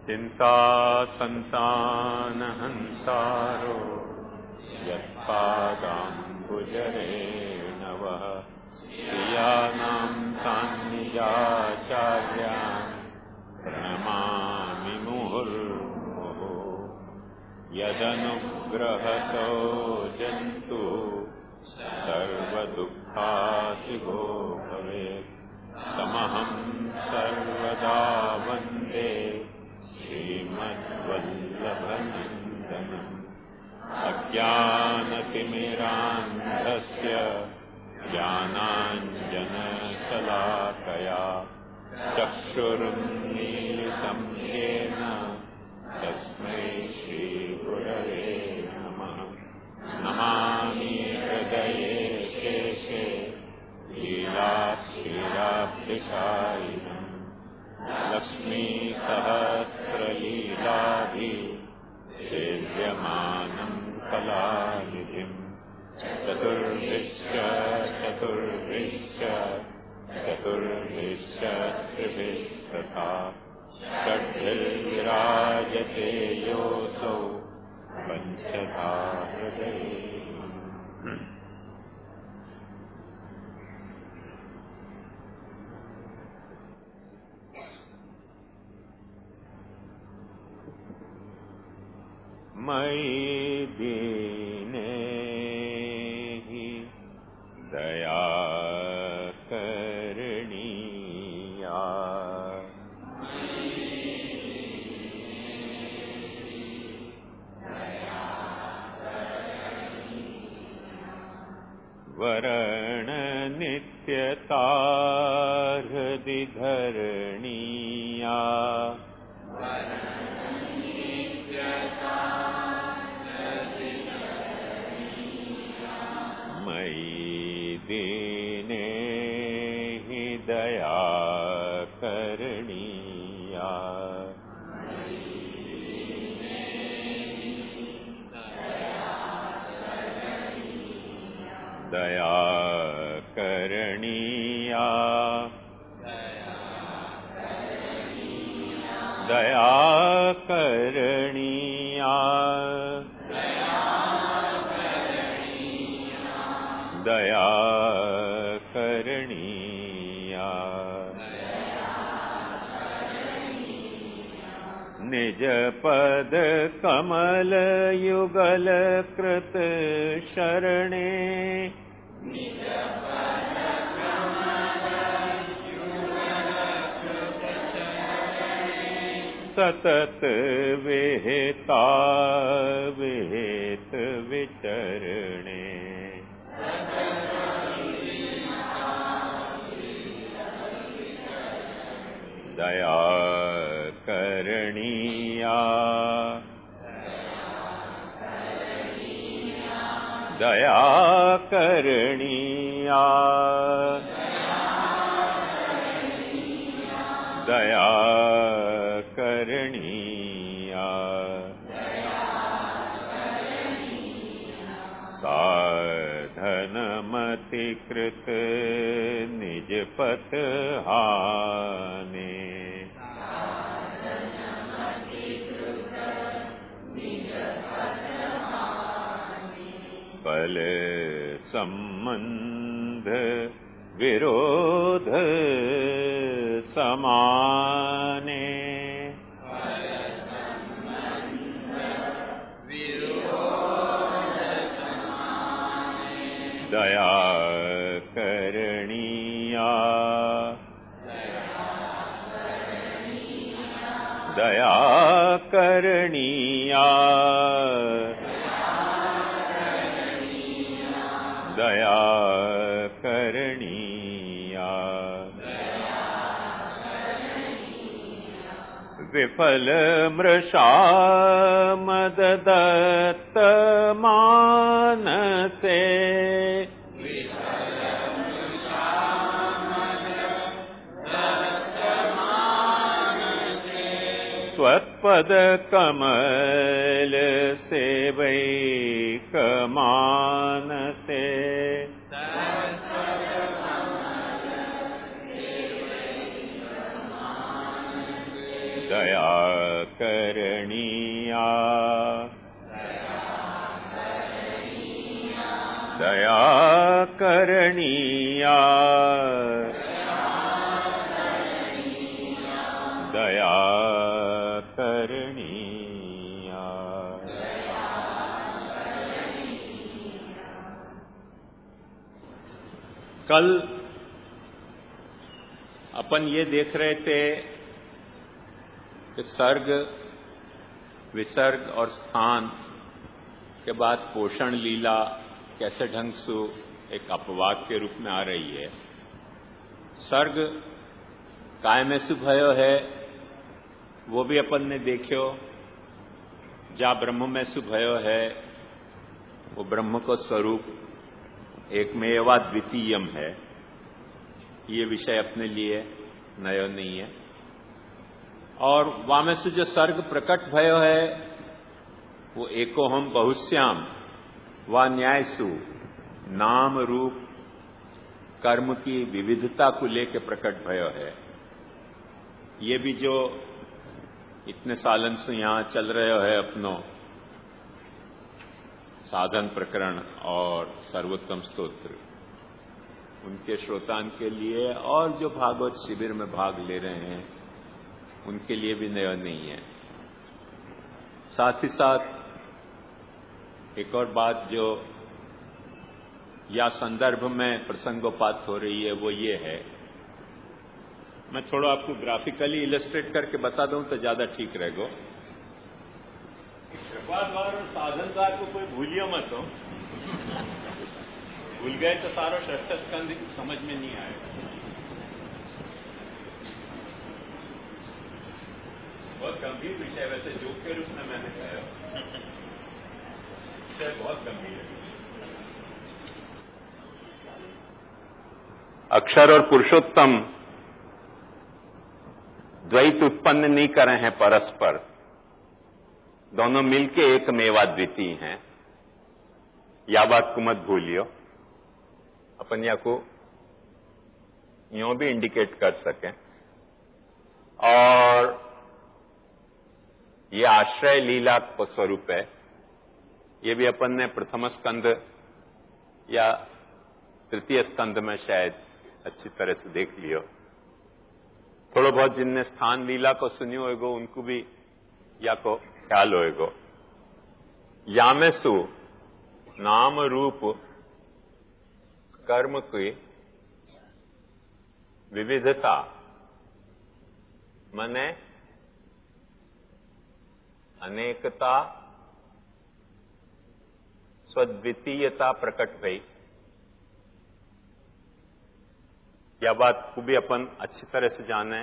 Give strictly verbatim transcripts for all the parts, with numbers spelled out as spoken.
चिंता संतानहंसारो यत्पादाम्बुजरेणवः श्रियाणां सान्निजाचार्यान् प्रणमामि मुहुर्मुहुः। यदनुग्रहतो जन्तु सर्वदुःखातिगो भवेत् तमहं सर्वदा वन्दे श्रीमद्वल्लभनन्दनम्। अज्ञानतिमिरान्धस्य ज्ञानाञ्जनशलाकया चक्षुरुन्मीलितं येन तस्मै श्रीगुरवे नमः। नमामि हृदये शेषे लीलाक्षीराब्धिशायिनम् लक्ष्मीसहस्रलीलाभि सेव्यमानं कलानिधिम्। चतुर्भिश्च चतुर्भिश्च चतुर्भिश्च त्रिभिस्तथा षड्भिर्विराजते योऽसौ पञ्चधा हृदये। मयि दीने हि दया करणीया। वरण नित्यता हृदि धरणीया। मयि दीने हि दया करणीया। दया करणीया। दया करणीया। दया करणीया। निज पद कमल युगल कृत शरणे। सतत विहिता विहित विचरणे। दया करणीया। दया करणीया। दया करणीया। साधनमति कृत निज पथ हाने। फल संबंध विरोध समाने। दया करणीया। दया करणीया। दया करणीया। विफल मृषा मददत्त मानसे। त्वत्पद कमल सेवैक मानसे। दया करणीया दया करणीया दया करणीया। कल अपन ये देख रहे थे कि सर्ग, विसर्ग और स्थान के बाद पोषण लीला कैसे ढंग से एक अपवाद के रूप में आ रही है। सर्ग काय में सु भयो है वो भी अपन ने देखो, जा ब्रह्म में सु भयो है वो ब्रह्म को स्वरूप एकमेवा द्वितीयम है। ये विषय अपने लिए नया नहीं है। और वामे से जो सर्ग प्रकट भयो है वो एको हम बहुश्याम व न्यायसु नाम रूप कर्म की विविधता को लेकर प्रकट भयो है। ये भी जो इतने सालन से यहां चल रहे है अपनो साधन प्रकरण और सर्वोत्तम स्तोत्र, उनके श्रोतान के लिए और जो भागवत शिविर में भाग ले रहे हैं उनके लिए भी नया नहीं है। साथ ही साथ एक और बात जो या संदर्भ में प्रसंगोपात हो रही है वो ये है, मैं थोड़ा आपको ग्राफिकली इलस्ट्रेट करके बता दूं तो ज्यादा ठीक रहेगा। कृपाद्वार और साधनद्वार को कोई भूलियो मत हो, भूल गए तो सारा षष्ठ स्कंद समझ में नहीं आएगा। बहुत गंभीर विषय, वैसे जोक के रूप में मैंने कहा, विषय बहुत गंभीर है। अक्षर और पुरुषोत्तम द्वैत उत्पन्न नहीं कर रहे हैं परस्पर, दोनों मिलके एक मेवा द्वितीय हैं। या बात को मत भूलियो, अपन या को यूं भी इंडिकेट कर सकें। और ये आश्रय लीला का स्वरूप है, ये भी अपन ने प्रथम स्कंद या तृतीय स्कंद में शायद अच्छी तरह से देख लियो। थोड़ा बहुत जिनने स्थान लीला को सुनी होएगो उनको भी या को ख्याल होएगो। यामेसु नाम रूप कर्म की विविधता मने अनेकता स्वद्वितीयता प्रकट भई। यह बात को भी अपन अच्छी तरह से जाने।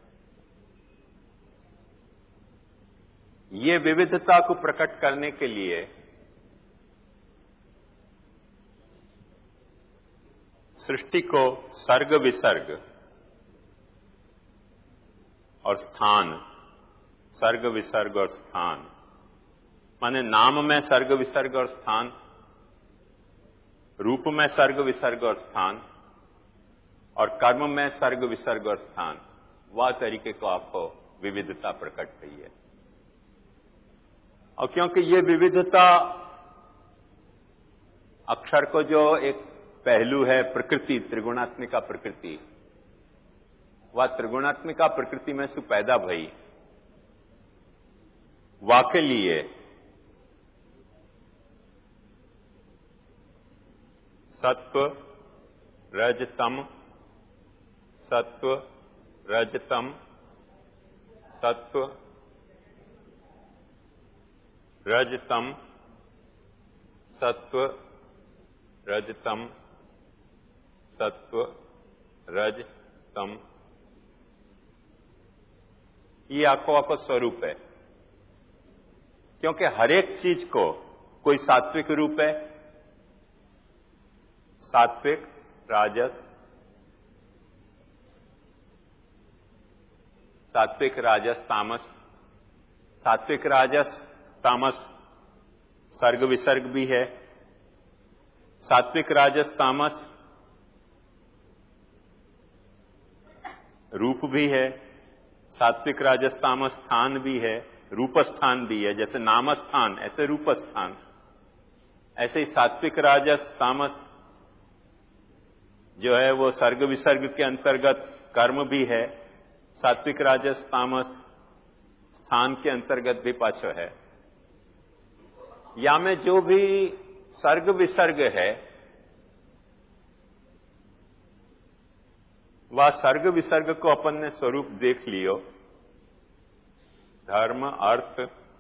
ये विविधता को प्रकट करने के लिए सृष्टि को सर्ग विसर्ग और स्थान, सर्ग विसर्ग और स्थान माने नाम में सर्ग विसर्ग और स्थान, रूप में सर्ग विसर्ग और स्थान, और कर्म में सर्ग विसर्ग और स्थान, वह तरीके को आपको विविधता प्रकट हुई है। और क्योंकि ये विविधता अक्षर को जो एक पहलू है प्रकृति, त्रिगुणात्मिका प्रकृति, वह त्रिगुणात्मिका प्रकृति में से पैदा भई, वाके लिए सत्व रजतम, सत्व रजतम, सत्व रजतम, सत्व रजतम, सत्व रजतम, ये आको आको स्वरूप है। क्योंकि हर एक चीज को कोई सात्विक रूप है, सात्विक राजस, सात्विक राजस तामस, सात्विक राजस तामस सर्ग विसर्ग भी है, सात्विक राजस तामस रूप भी है, सात्विक राजस तामस स्थान भी है, रूपस्थान भी है, जैसे नामस्थान ऐसे रूपस्थान, ऐसे ही सात्विक राजस तामस जो है वो सर्ग विसर्ग के अंतर्गत कर्म भी है, सात्विक राजस तामस स्थान के अंतर्गत भी पाछो है। या में जो भी सर्ग विसर्ग है वह सर्ग विसर्ग को अपन ने स्वरूप देख लियो, धर्म अर्थ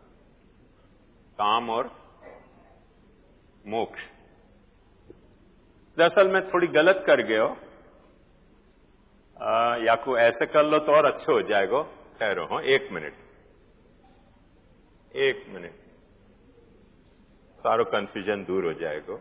काम और मोक्ष। दरअसल मैं थोड़ी गलत कर गयो, या को ऐसे कर लो तो और अच्छे हो जाएगा। ठहरो, हो एक मिनट एक मिनट सारो कंफ्यूजन दूर हो जाएगा।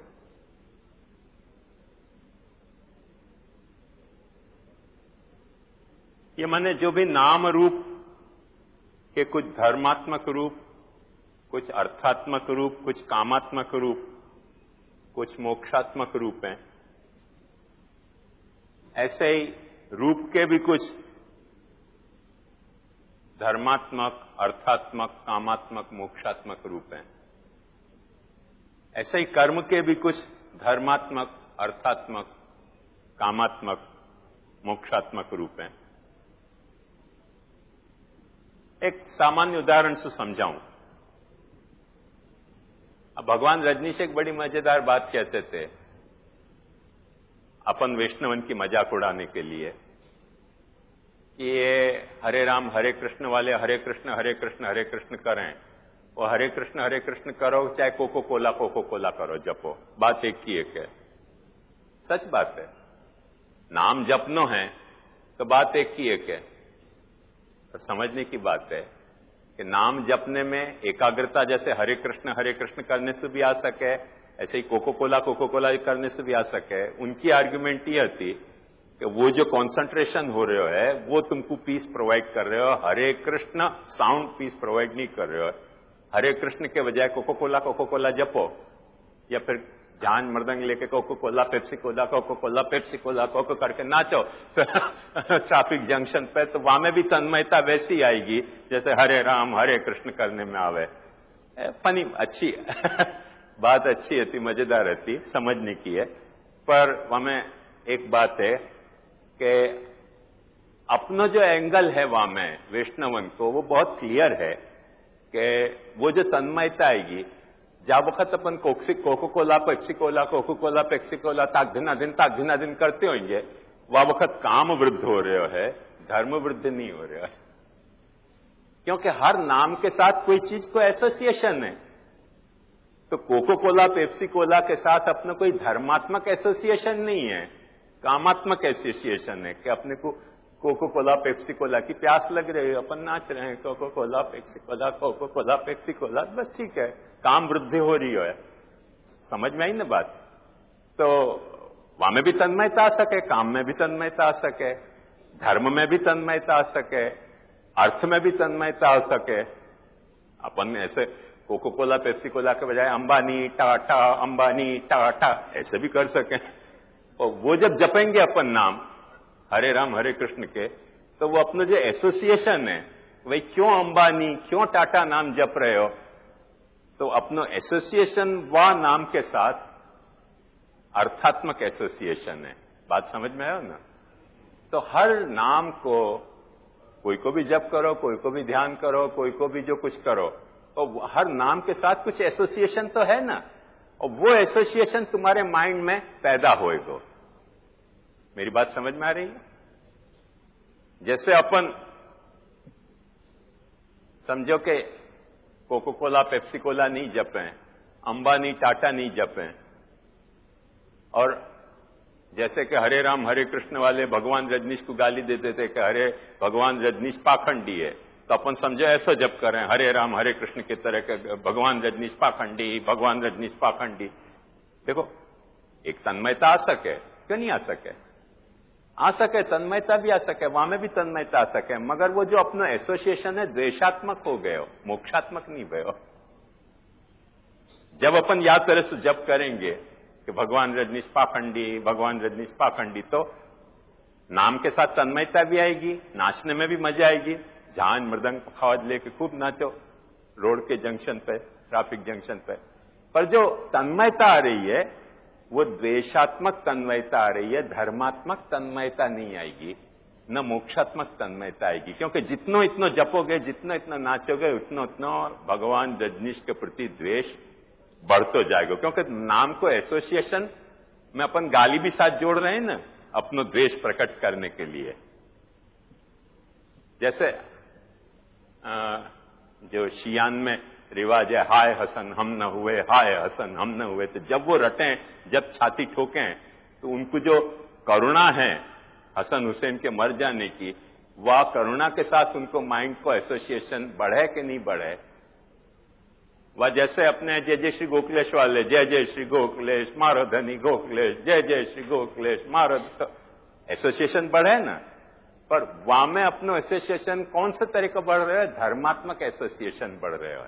ये माने जो भी नाम रूप के कुछ धर्मात्मक रूप, कुछ अर्थात्मक रूप, कुछ कामात्मक रूप, कुछ मोक्षात्मक रूप हैं, ऐसे ही रूप के भी कुछ धर्मात्मक, अर्थात्मक, कामात्मक, मोक्षात्मक रूप हैं। ऐसे ही कर्म के भी कुछ धर्मात्मक, अर्थात्मक, कामात्मक, मोक्षात्मक रूप हैं। एक सामान्य उदाहरण से समझाऊं। अब भगवान रजनीश एक बड़ी मजेदार बात कहते थे अपन वैष्णवन की मजाक उड़ाने के लिए कि ये हरे राम हरे कृष्ण वाले हरे कृष्ण हरे कृष्ण हरे कृष्ण करें, वो हरे कृष्ण हरे कृष्ण करो चाहे कोको कोला कोको कोला करो, जपो, बात एक ही एक है। सच बात है, नाम जपनो है तो बात एक ही एक है। तो समझने की बात है कि नाम जपने में एकाग्रता जैसे हरे कृष्ण हरे कृष्ण करने से भी आ सके, ऐसे ही कोको कोला कोको कोला करने से भी आ सके। उनकी आर्ग्यूमेंट ये थी कि वो जो कॉन्सेंट्रेशन हो रहे हो है वो तुमको पीस प्रोवाइड कर रहे हो, Hare Krishna sound peace provide नहीं कर रहे हो। हरे कृष्ण के बजाय कोको कोला कोको कोला जपो, या फिर जान मृदंग लेके Coco Cola Pepsi Cola Coco Cola Pepsi Cola Coco करके नाचो ट्रैफिक जंक्शन पे, तो वहां में भी तन्मयता वैसी आएगी जैसे हरे राम हरे कृष्ण करने में आवे। फनी अच्छी बात अच्छी रहती, मजेदार रहती, समझने की है। पर वहां एक बात है कि अपना जो एंगल है वहां में वैष्णवन को वो बहुत क्लियर है कि वो जो तन्मयता आएगी जब वक्त अपन कोक्सी Coco Cola Pepsi Cola Coco Cola Pepsi Cola ताक धिना दिन ताक धिना दिन करते होंगे, वह वक्त काम वृद्ध हो रहे है, धर्म वृद्ध नहीं हो रहा है। क्योंकि हर नाम के साथ कोई चीज को एसोसिएशन है। तो कोको कोला पेप्सी कोला के साथ अपना कोई धर्मात्मक एसोसिएशन नहीं है, कामात्मक एसोसिएशन है कि अपने को कोको कोला पेप्सी कोला की प्यास लग रही है, अपन नाच रहे हैं Coco Cola Pepsi Cola Coco Cola Pepsi Cola, बस ठीक है, काम वृद्धि हो रही है। समझ में आई ना बात? तो वहां में भी तन्मयता आ सके, काम में भी तन्मयता आ सके, धर्म में भी तन्मयता आ सके, अर्थ में भी तन्मयता आ सके। अपन ऐसे कोको कोला पेप्सी कोला के बजाय अंबानी टाटा अंबानी टाटा ऐसे भी कर सके। और वो जब जपेंगे अपन नाम हरे राम हरे कृष्ण के, तो वो अपना जो एसोसिएशन है, भाई क्यों अंबानी क्यों टाटा नाम जप रहे हो, तो अपना एसोसिएशन व नाम के साथ अर्थात्मक एसोसिएशन है। बात समझ में आया ना? तो हर नाम को कोई को भी जप करो, कोई को भी ध्यान करो, कोई को भी जो कुछ करो, तो हर नाम के साथ कुछ एसोसिएशन तो है ना, और वो एसोसिएशन तुम्हारे माइंड में पैदा होएगा। मेरी बात समझ में आ रही है? जैसे अपन समझो कि कोको कोला पेप्सी कोला नहीं जपें, अंबानी टाटा नहीं जपें, और जैसे कि हरे राम हरे कृष्ण वाले भगवान रजनीश को गाली देते थे कि हरे भगवान रजनीश पाखंडी है, तो अपन समझो ऐसा जप करें हरे राम हरे कृष्ण की तरह के भगवान रजनीश पाखंडी भगवान रजनीश पाखंडी। देखो एक तन्मयता आ सके, क्यों नहीं आ सके? आ सके, तन्मयता भी आ सके, वहां में भी तन्मयता आ सके, मगर वो जो अपना एसोसिएशन है द्वेषात्मक हो गए हो, मोक्षात्मक नहीं गए हो। जब अपन याद तरह से जप करेंगे कि भगवान रजनीश पाखंडी भगवान रजनीश पाखंडी, तो नाम के साथ तन्मयता भी आएगी, नाचने में भी मजा आएगी, झान मृदंग खावज लेके खूब नाचो, रोड के जंक्शन पे, ट्रैफिक जंक्शन पे। पर जो तन्मयता आ रही है वो द्वेषात्मक तन्मयता आ रही है, धर्मात्मक तन्मयता नहीं आएगी, न मोक्षात्मक तन्मयता आएगी। क्योंकि जितनो इतनो जपोगे, जितना इतना नाचोगे, उतना उतना भगवान रजनीश के प्रति द्वेष बढ़तो जाएगा। क्योंकि नाम को एसोसिएशन में अपन गाली भी साथ जोड़ रहे हैं ना, अपनो द्वेष प्रकट करने के लिए। जैसे आ, जो शियान में रिवाज है, हाय हसन हम न हुए, हाय हसन हम न हुए, तो जब वो रटें, जब छाती ठोकें, तो उनको जो करुणा है हसन हुसैन के मर जाने की, वह करुणा के साथ उनको माइंड को एसोसिएशन बढ़े कि नहीं बढ़े। वह जैसे अपने जय जय श्री गोखलेश वाले, जय जय श्री गोखलेश मारो धनी गोखलेश, जय जय श्री गोखलेश मारो, तो एसोसिएशन बढ़े ना। पर वहां में अपनो एसोसिएशन कौन से तरह का बढ़ रहे हो? धर्मात्मक एसोसिएशन बढ़ रहे हो।